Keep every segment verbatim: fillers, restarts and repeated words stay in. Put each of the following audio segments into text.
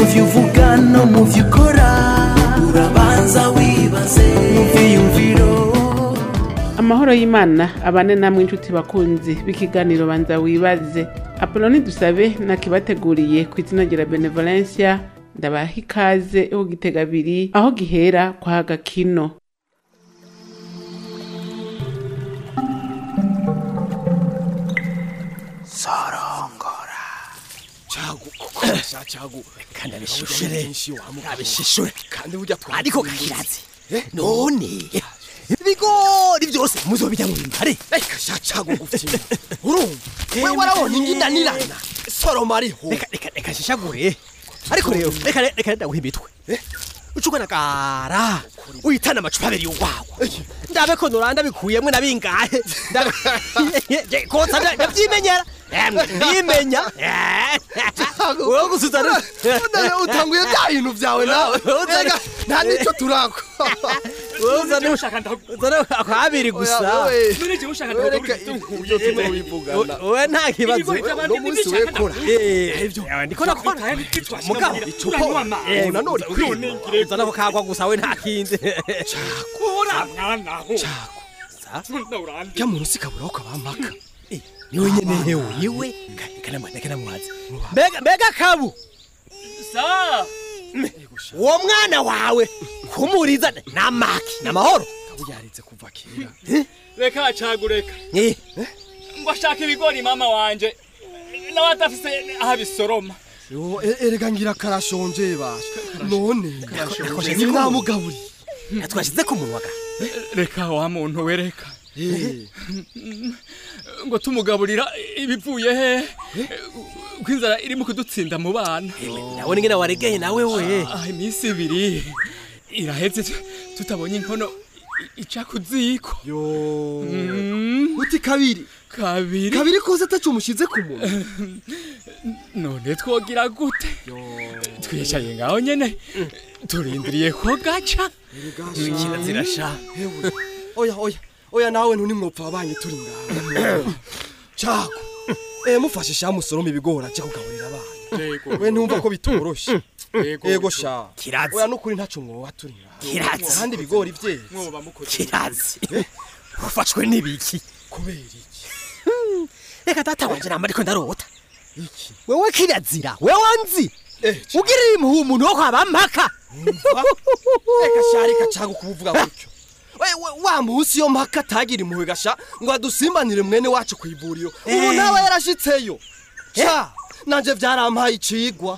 muvyo uvuga no muvyo ukora urabanza wibaze muviyumviro. Amahoro y'Imana abane namwe inshuti bakunzi b'ikiganiro banza wibaze. Apoloni Dusabe nakibateguriye ku izina rya Benevolencia, ndabaha ikaze yo Gitega abiri aho gihera kwa Gakino. Sorongora chagu kokosha chagu kandi abishishure abishishure kandi burya ariko kirazi none ibigori byose muzobijya mu bimbare reka shachagu gufyina urumva we warabona inginanirana soroma ariho reka reka reka shishagure ariko rero reka reka ndaguha imitwe ucugana kara uitana amacupa abiri y'ugwagwa ndabe ko noranda bikuyemwe nabingahe ndabe ko tsabya ndavyimenyera ndimenya wowe gusuzana none utanguye bya bintu byawe nawe rega nta nico turako wowe uzane ushaka ndazana akabiri gusa none je ushaka ndabyo tuno bivugana wowe nta kibazo no munsi we kora eh ndiko nakora mugabo icupa nanone kwirone uzana ko kagwa gusa we nta kindi cakora mwana ho cako kya muntu sikabura ko bampaka niwe nyene hewe yiwe kana mwana kana mwazi mbega mbega kabu sa uwo mwana wawe kumuriza namaki namahoro kabu yaritse kuva kera reka acagureka eh ngo ashaka ibigori mama wanje nawe atafise aha bisoroma yo erega ngira karashonje basha none karashonje ni namugaburi atwashize ku munwa ga reka wa muntu wereka ngo tumugaburira ibivuye he kwinzara iri mu kudutsinda mu bana nawe ngene waregeye nawe we ah imisi ibiri iraheze tutabonye inkono ica kuziko yo uti kabiri kabiri kabiri kose atacu mushize ku muntu none twogira gute twicaye ngaho nyene turindiriye ko gaca kirazirasha oya oya oya nawe ntuni mwopfa abanye turi ngaho cako eh mufashe sha musoroma ibigora cyo kugaburira abana we ntumva ko bitoroshe yego sha kirazi oya nukuri ntacu mwo waturi kirazi kandi ibigori vye kirazi ufashwe nibiki kubera iki reka tata wanje namba ariko ndarota iki wewe kirazira wewe nzi ugirira impuhu umuntu wo kwabampaka reka sharika cyago kuvuga gutyo we wa musi yo mpaka tagira impuhu gasha ngo adusimbanire mwene wacu kwivuriro ubu nawe yarashitseyo cha nanje vyarampaye icigwa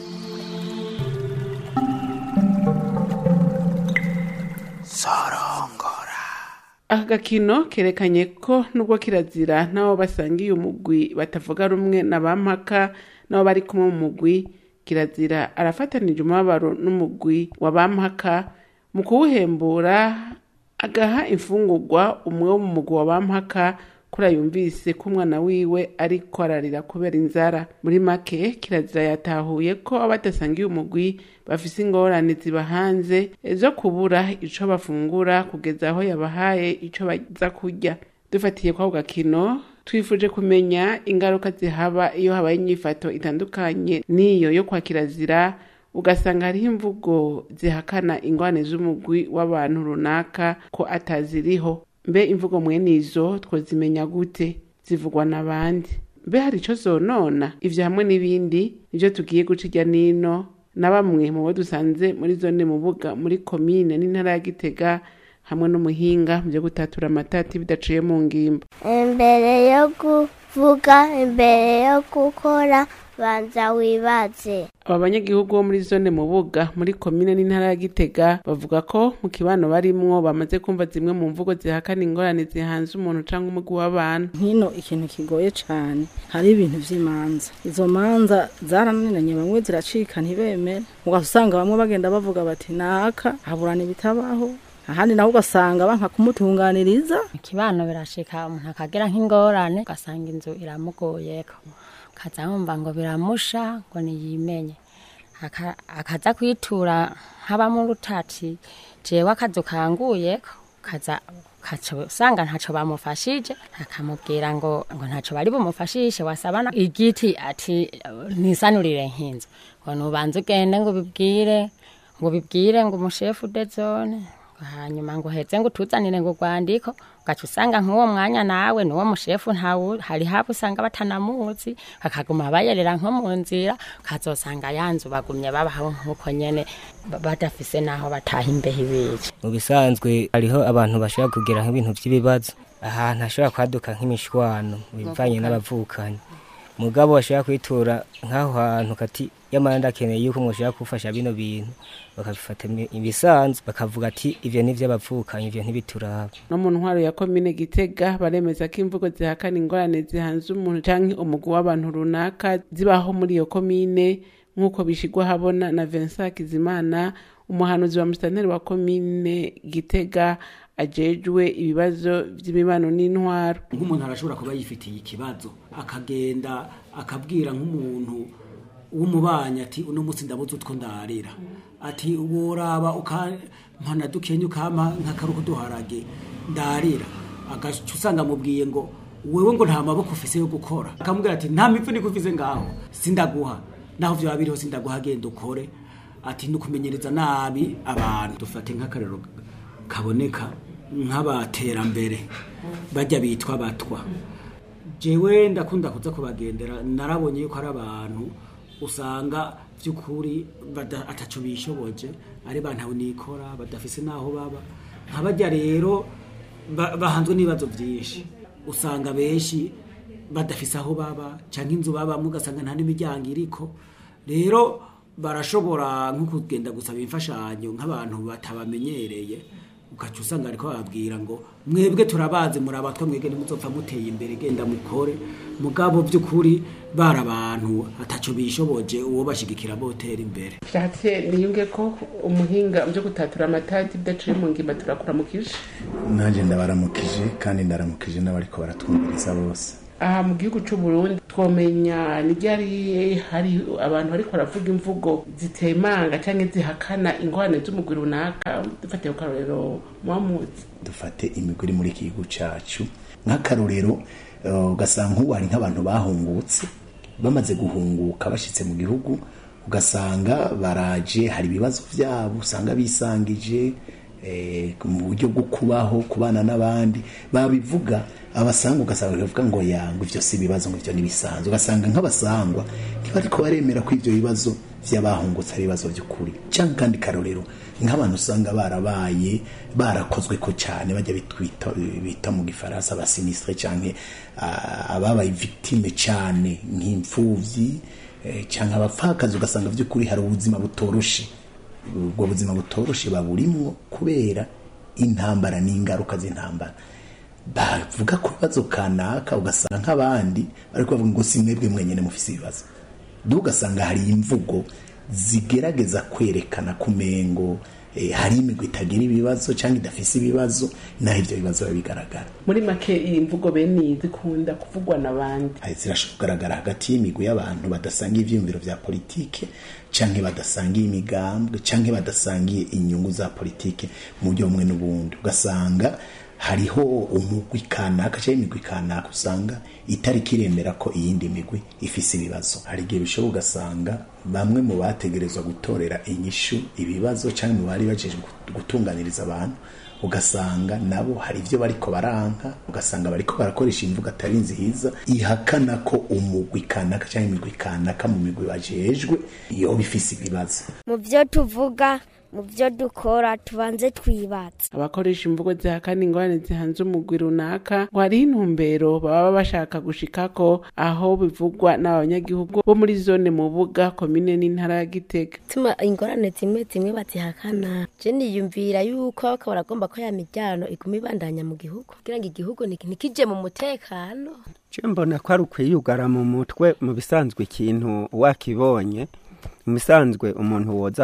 Sorongora. Aka gakino kerekanye ko nubwo kirazira nabo basangiye umugwi batavuga rumwe nabampaka nabo bari kumwe mu mugwi, kirazira arafatanije umubabaro n'umugwi wabampaka mu kuwuhembura agaha imfungurwa umwe wo mu mugwi wabampaka kura yumvise ko umwana wiwe ariko ararira kubera inzara. Muri make kirazira yatahuye ko abadasangiye umugwi bafise ingorane ziba hanze zo kubura ico bafungura kugeza aho yabahaye ico baza kurya. Dufatiye kwa gakino twifuje kumenya ingaruka zihaba iyo habaye inyifato itandukanye niyo yo kwa kirazira, ugasanga hariho imvugo zihakana ingorane z'umugwi w'abantu runaka ko ataziriho. Mbe imvugo mwene izo twozimenya gute? Zivugwa n'abandi? Mbe hari ico zonona? Ivyo hamwe n'ibindi nivyo tugiye guca nino na bamwe mu bo dusanze muri zone Mubuga muri komine n'intara ya Gitega hamwe n'umuhinga mu byo gutatura amatati bidaciye mu ngimba. Imbere yo kuvuga, imbere yo gukora, banza wibaze. Aba banyagihugu bo muri zone Mubuga muri komine n'intara ya Gitega bavuga ko mu kibano barimwo bamaze kumva zimwe mu mvugo zihakana ingorane zihanze umuntu canke umugwi w'abantu. Hino ikintu kigoye cane, hari ibintu vy'imanza. Izo manza zarananiranye, bamwe ziracika ntibemere, ugasanga bamwe bagenda bavuga bati naka haburana bitabaho, ahandi naho ugasanga banka kumutunganiriza. Ikibano birashika umuntu akagera nk'ingorane ugasanga inzu iramugoyeko, kazamumva ngo biramusha ngo niyimenye, akaza kwitura haba mu rutati jewe akazo kanguye kaza ukaca usanga ntaco bamufashije akamubwira ngo ngo ntaco bari bumufashishe wasabana igiti ati nisanurire nk'inzu ngo nubanze ugende ngo bibwire ngo bibwire ngo umushefu de zone hanyuma ngo heze ngo tuzanire ngo rwandiko ugaca usanga nk'uwo mwanya nawe n'uwo mushefu ntawe hari hapo usanga batanamuzi bakaguma bayerera nko mu nzira ukazosanga yanzu bagumye babaho nk'uko nyene badafise naho bataha imbeho ibiki. Mu bisanzwe hariho abantu bashobora kugira nk'ibintu by'ibibazo ahantu hashobora kwaduka nk'imishwano bivanye n'abavukanyi mugabo bashobora kwitura nk'aho hantu kati yamara ndakeneye yuko mwoshobora kufasha bino bintu bakabifata ibisanzwe bakavuga ati ivyo nivyo abavukanyi ivyo ntibituraba. No mu ntwaro ya komine Gitega baremeza ko imvugo zihakana ingorane zihanze umuntu canke umugwi w'abantu runaka zibaho muri iyo komine nk'uko bishigwa habona na Vincent Kizimana umuhanuzi wa musitanteri wa komine Gitega ajejwe ibibazo by'imibano n'intwaro. Nk'umuntu arashobora kuba yifitiye ikibazo akagenda akabwira nk'umuntu w'umubanya ati uno munsi ndabuze utwo ndarira ati woraba ukampana dukenya ukama nk'akaruko duharage ndarira agaca usanga mubwiye ngo wewe ngo nta maboko ufise yo gukora akamubwira ati nta mipfu nikuvize ngaho sindaguha naho vyo babiriho sindaguha genda ukore ati nukumenyereza nabi abantu. Dufate nk'akarero kaboneka nk'abaterambere bajya bitwa batwa jewe ndakunda kuza kubagendera narabonye yuko ari abantu usanga by'ukuri ataco bishoboje ari bantu nikora badafise naho baba nk'abajya rero bahanzwe n'ibibazo byinshi usanga benshi badafise aho baba canke inzu baba mugasanga nta n'imiryango iriko rero barashobora nko kugenda gusaba imfashanyo nk'abantu batabamenyereye ukaca usanga ariko bababwira ngo mwebwe turabazi murabatwa mwege nimuzopfa muteye imbere genda mukore mugabo by'ukuri bara abantu ataco bishoboje uwo bashigikira botera imbere. Cyatse niyunge ko umuhinga byo gutatura amatati bidaciye mu ngimba turakuramukije nanje ndabaramukije kandi ndaramukije n'abariko baratwumviriza bose. Aha mu gihugu cy'u Burundi twomenya nijari hari abantu bariko baravuga imvugo zitemanga canke zihakana ingorane z'umugwi runaka dufate ukarorero mwamuzi. Dufate imigwi muri iki gihugu cacu nk'akarorero ugasanga uh, nk'uwari nk'abantu bahungutse bamaze guhunguka bashitse mu gihugu ugasanga baraje hari ibibazo vyabo usanga bisangije eh, mu buryo bwo kubaho kubana n'abandi babivuga abasanga ugasanga bavuga ngo yangu ivyo si bibazo ngo ivyo nibisanzwe ugasanga nk'abasangwa ntibariko baremera ko ivyo bibazo vy'abahungutse ari bibazo by'ukuri cyangwa kandi karorero nk'abantu usanga barabaye barakozwe ko cyane bajya bitwita bita mu gifaransa ba sinistre canke uh, ababaye victime cyane nk'imfuvyi eh, canke abapfakazi ugasanga by'ukuri hari ubuzima butoroshe ubwo buzima butoroshe baburimwo kubera intambara n'ingaruka z'intambara bavuga ko bibazo kanaka ugasanga nk'abandi ariko bavuga ngo simwebwe mwenyene mufise ibibazo dugasanga hari imvugo zigerageza kwerekana kumengo eh, hari imigwi itagira ibibazo cyangwa idafise ibibazo naho ivyo bibazo bigaragara. Muri make iyi mvugo bene zikunda kuvugwa n'abandi zirashobogaragara hagati y'imigwi y'abantu badasangiye ivyumviro vya politike canke badasangiye imigambwe canke badasangiye inyungu za politike mu buryo bumwe n'ubundi ugasanga hariho umugwi kanaka cyangwa imigwi kanaka usanga itari kiremera ko iyindi migwi ifise ibibazo. Hari igihe bishoboka ugasanga bamwe mu bategerezwa gutorera inyishu ibibazo cyangwa mu bari bajejwe gutunganiriza abantu ugasanga nabo hari ivyo bariko baranka ugasanga bariko barakoresha imvugo atari nziza ihakana ko umugwi kanaka cyangwa imigwi kanaka mu migwi bajejwe iyo bifise ibibazo. Mu byo tuvuga mu byo dukora tubanze twibatse. Abakoresha imvugo zihakana ingorane zihanze umugwi runaka ngo hari intumbero baba bashaka gushikako aho bivugwa n'abanyagihugu bo muri zone Mubuga komine n'intara ya Gitega. Tuma ingorane zimwe zimwe bazihakana je niyumvira yuko bakaba bagomba ko ya miryango iguma ibandanya mu gihugu kugira ngo igihugu nikije mu mutekano. Je mbona ko ari ukwiyugara mu mutwe mu bisanzwe ikintu wakibonye imisanzwe umuntu woza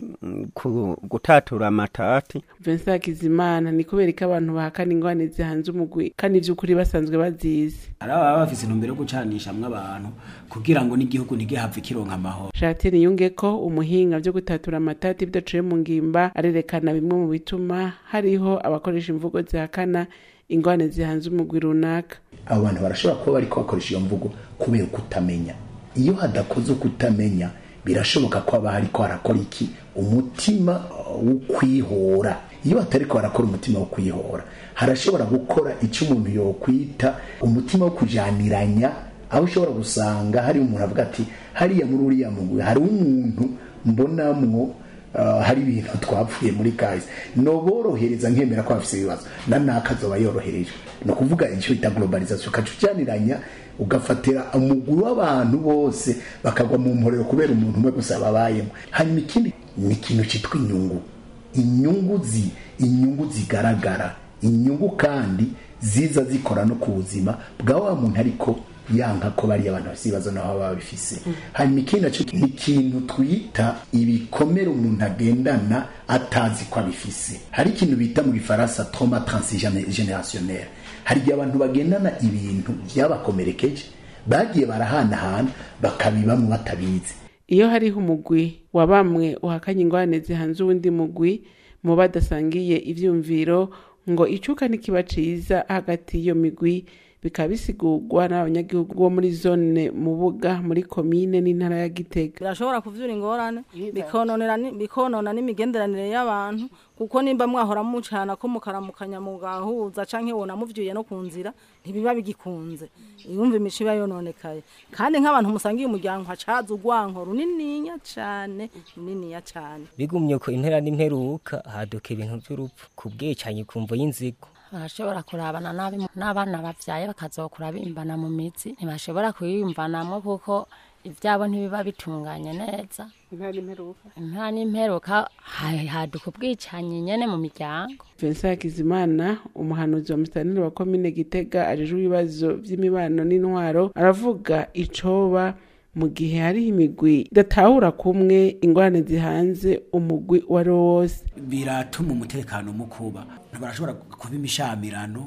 gutatura amatati. Vincent Kizimana ni kubera ko abantu bahakana ingwane zihanze umugwi kandi ivy'ukuri basanzwe bazizi. Araba bafise intumbero yo gucanisha mwe abantu kugira ngo n'igihugu ntigihave kironka amahoro. Jatine Yungeko umuhinga byo gutatura amatati bidaciye mu ngimba arerekana bimwe mu bituma hariho abakoresha imvugo zihakana ingwane zihanze umugwi runaka. Abo bantu barashobora kuba bariko bakoresha iyo mvugo kubera kutamenya. Iyo hadakoze kutamenya birashoboka ko aba hariko arakora iki umutima wo kwihora. Iyo atariko arakora umutima wo kwihora harashobora gukora icyo umuntu yokwita umutima wo kujaniranya, aho ushobora gusanga hari umuntu avuga ati hariya muri uriya mugwi hari umuntu mbonamwo uh, hari ibintu twapfuye muri kazi no borohereza nkemera ko afise ibibazo na nakazoba yorohereje. No kuvuga icyo ita globalization kacujaniranya ugafatira umuguru w'abantu bose bakagwa mu mporero kubera umuntu umwe gusa babayemo. Hanyuma ikindi ni ikintu cyitwa inyungu. Inyungu zi inyungu zigaragara, inyungu kandi ziza zikora no ku buzima bwa wa muntu ariko yanka ko bari abantu basibazo naho baba bifise. Hanyuma ikindi cyo ni ikintu twita ibikomere umuntu agendana atazi ko abifise. Hari ikintu bita mu Gifaransa trauma transgénérationnel. Hari igihe abantu bagendana ibintu byabakomerekeje bagiye barahanahana bakabibamwe batabizi. Iyo hariho umugwi wa bamwe uhakanye ingwane zihanze uwundi mugwi mu badasangiye ivyumviro ngo icuka nikibaciza hagati iyo migwi bikabisigurwa n'abanyagihugu bo muri zone Mubuga muri komine n'intara ya Gitega. Birashobora kuvyura ingorane bikononera bikonona n'imigenderanire y'abantu kuko nimba mwahora mucana ko mukaramukanya mu gahuza canke wona muvyuye no kunzira ntibiba bigikunze. Yumva imishiba yononekaye kandi nk'abantu musangiye umuryango hacaza ugwanko runininya cane runiniya cane. Bigumye ko impera n'imperuka haduka ibintu by'urupfu kubwecanye kumvo y'inzigo. Barashobora kurabana nabi n'abana bavyaye bakazokura bimbana mu mitsi ntibashobora kuyimvanamo kuko ivyabo ntibiba bitunganye neza. Impera n'imperuka impera n'imperuka haduka ubwicanye nyene mu miryango. Vincent Kizimana umuhanuzi wa Musitanteri wa komine Gitega ajejwe ibibazo vy'imibano n'intwaro aravuga icoba mu gihe hari imigwi datahura kumwe ingwane zihanze umugwi wari wose. Biratuma umutekano mukuba barashobora kuba imishamirano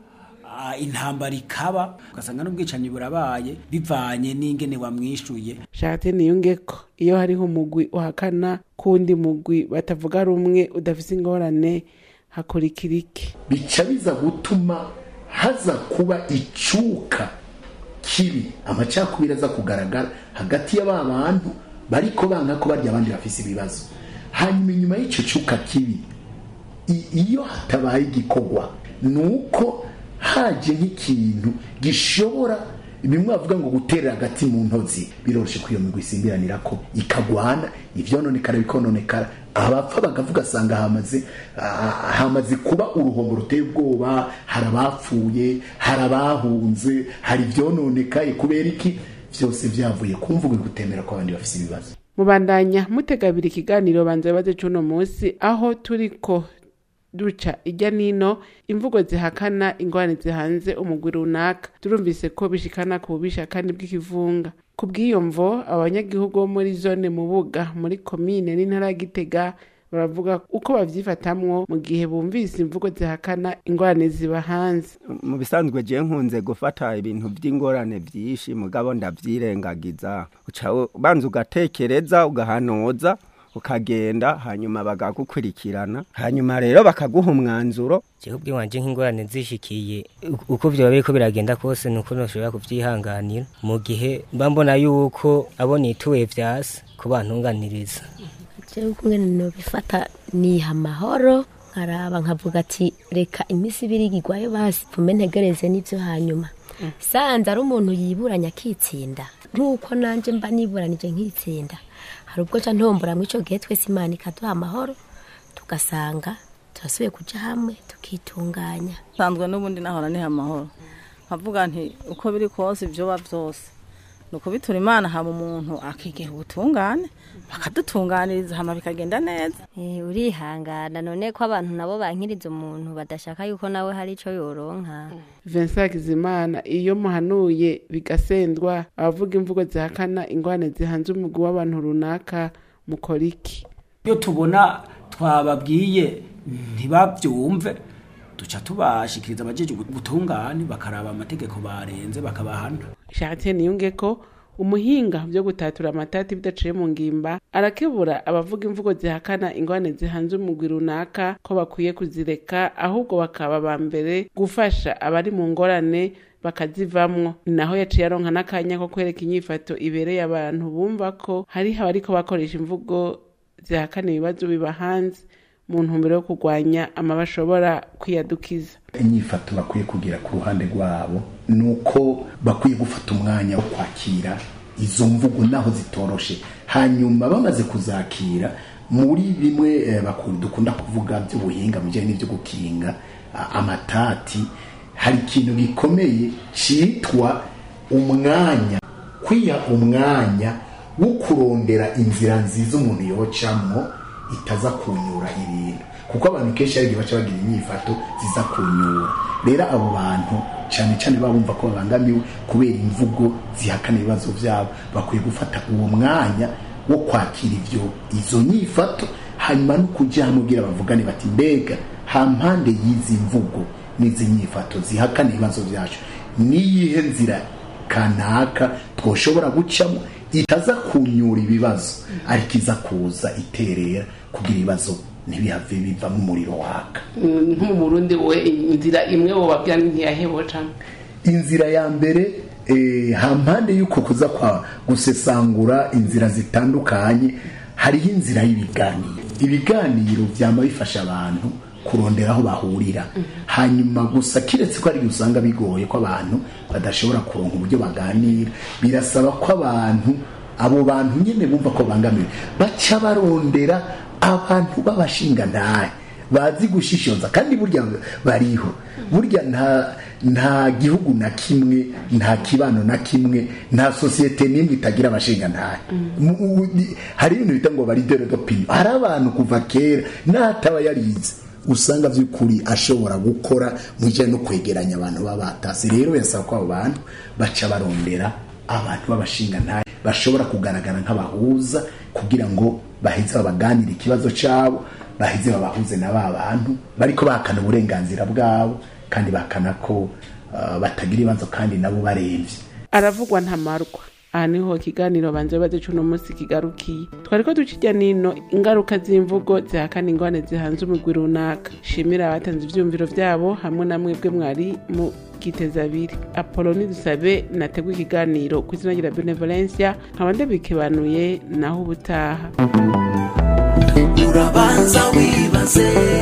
intambara ikaba ugasanga n'ubwicanyi burabaye bivanye n'ingene wamwishuye. Jatine Yungeko iyo hariho umugwi uhakana kundi mugwi batavuga rumwe udafise ingorane hakurikirike bica biza gutuma haza kuba icuka kibi amacakubira aza kugaragara hagati y'aba bantu bariko banka ko barya abandi bafise ibibazo. Hanyuma inyuma y'ico cuka kibi iyo hatabaye igikogwa nuko haje nk'ikintu gishobora bimwe bavuga ngo guterera hagati mu ntozi biroroshe ko iyo migwi isimbiranira ko ikagwana ivyononekara bikononekara abapfa bagavuga sanga hamaze hamaze kuba uruhombo ruteye ubwoba harabapfuye harabahunze hari vyononekaye kubera iki vyose vyavuye kumvuga gutemera ko abandi bafise ibibazo. Mubandanya mutegabira ikiganiro banze baze cuno munsi aho turiko duca ijya nino imvugo zihakana ingwane zihanze umugwi runaka. Turumvise ko bishikana ku bubisha kandi bw'ikivunga. Kubw'iyo mvo abanyagihugu bo muri zone Mubuga muri komine n'intara ya Gitega baravuga uko bavyifatamwo mu gihe bumvise imvugo zihakana ingwane ziba hanze. Mu bisanzwe je nkunze gufata ibintu vy'ingorane vyishi mugabo ndavyirengagiza uca banza ugatekereza ugahanoza ukagenda hanyuma bagagukurikirana hanyuma rero bakaguha umwanzuro. Je ubwi wanje nk'ingorane zishikiye uko vyo babiko biragenda kose nuko noshobora kuvyihanganira mu gihe mbambona yuko abone ituwe vyase ku bantunganiriza. Je ukungene no bifata ni amahoro nkaraba nkavuga ati reka imisi birigirwayo basi pume ntegereze n'ivyo hanyuma. Sanza ari umuntu yiburanya akitsinda nkuko nanje mba niburanije nkitsinda hari ubwo ca ntombora mu ico gihe twese Imana ikaduha amahoro tugasanga turasubiye kuja hamwe tukitunganya. Sanzwe n'ubundi nahora ni amahoro nkavuga nti uko biri kose ivyo ba vyose nuko bitura imana hama umuntu akigera ubutungane bakadutunganiriza hama bikagenda neza. Eh urihangana none ko abantu nabo bankiriza umuntu badashaka yuko nawe hari ico yoronka. Vincent Kizimana iyo muhanuye bigasendwa abavuga imvugo zihakana ingwane zihanze umugwi w'abantu runaka mukoriki. Iyo tubona twababwiye ntibavyumve duca tubashikiriza abajeje gutungana bakaraba amategeko barenze bakabahana. Charite niyunge ko umuhinga byo gutatura amatati bidaciye mu ngimba arakebura abavuga imvugo zihakana ingwane zihanze umugwi runaka ko bakwiye kuzireka ahubwo bakaba ba mbere gufasha abari mu ngorane bakazivamwo. Naho yaciye aronka n'akanya ko kwereka inyifato ibereye abantu bumva ko hari abariko bakoresha imvugo zihakana ibibazo bibahanze mu ntumbero yo kurwanya amabashobora kwiyadukiza. Inyifato bakwiye kugira ku ruhande rwabo nuko bakwiye gufata umwanya wo kwakira izo mvugo naho zitoroshe, hanyuma bamaze kuzakira muri bimwe eh, bakuru dukunda kuvuga by'ubuhinga mujye n'ibyo gukinga amatati, hari ikintu gikomeye citwa umwanya, kwiya umwanya wo kurondera inzira nziza umuntu yocamwo itaza kunyura ibintu, kuko abantu kenshi ari baca bagira inyifato ziza kunyura. Rero abo bantu cyane cyane babumva ko babangamiwe kubera imvugo zihakana ibibazo byabo, bakwiye gufata uwo mwanya wo kwakira ivyo izo nyifato, hanyuma no kujya hamubwira bavugane bati mbega hampande y'izi mvugo n'izi nyifato zihakana ibibazo byacu niyihe nzira kanaka twoshobora gucamo itaza kunyura ibibazo ariko iza kuza iterera kugira ibibazo ntibihave biva mu muriro waka. Nko mu Burundi we inzira imwe wo babya ntiyahebo cyane. Inzira ya mbere eh hampande yuko kuza kwa gusesangura inzira zitandukanye hari inzira y'ibiganiro. Ibiganiro byama bifasha abantu kurondera aho bahurira, hanyuma gusa kiretse ko ari usanga bigoye ko abantu badashobora kuronka uburyo baganira, birasaba ko abantu abo bantu nyene bumva ko bangamiwe baca barondera abantu babashinga ndaye bazi gushishoza, kandi burya bariho. Burya nta nta gihugu na kimwe, nta kibano na kimwe, nta societe nimwe itagira abashinga ndaye. Hari ibintu bita ngo bari dero d'opinion, hari abantu kuva kera nataba yarize usanga vy'ukuri ashobora gukora muje no kwegeranya abantu babatase. Rero yasaba ko abo bantu baca barondera abantu babashinga ntaye bashobora kugaragara nk'abahuza kugira ngo baheze babaganira ikibazo cyabo, baheze babahuze na ba bantu bariko bakana uburenganzira bwabo kandi bakana ko uh, batagira ibibazo kandi nabo baremvye. Aravugwa ntamarwa. Aha niho kiganiro banze baze cuno munsi kigarukiye. Twariko ducijya nino ingaruka z'imvugo zihakana ingwane zihanze umugwi runaka. Shimira abatanze ivyumviro vyabo hamwe na mwebwe mwari mu giteza abiri. Apoloni dusabe nategwa ikiganiro kuzina gira Benevolencia nkabande bikebanuye naho ubutaha. Urabanza wibaze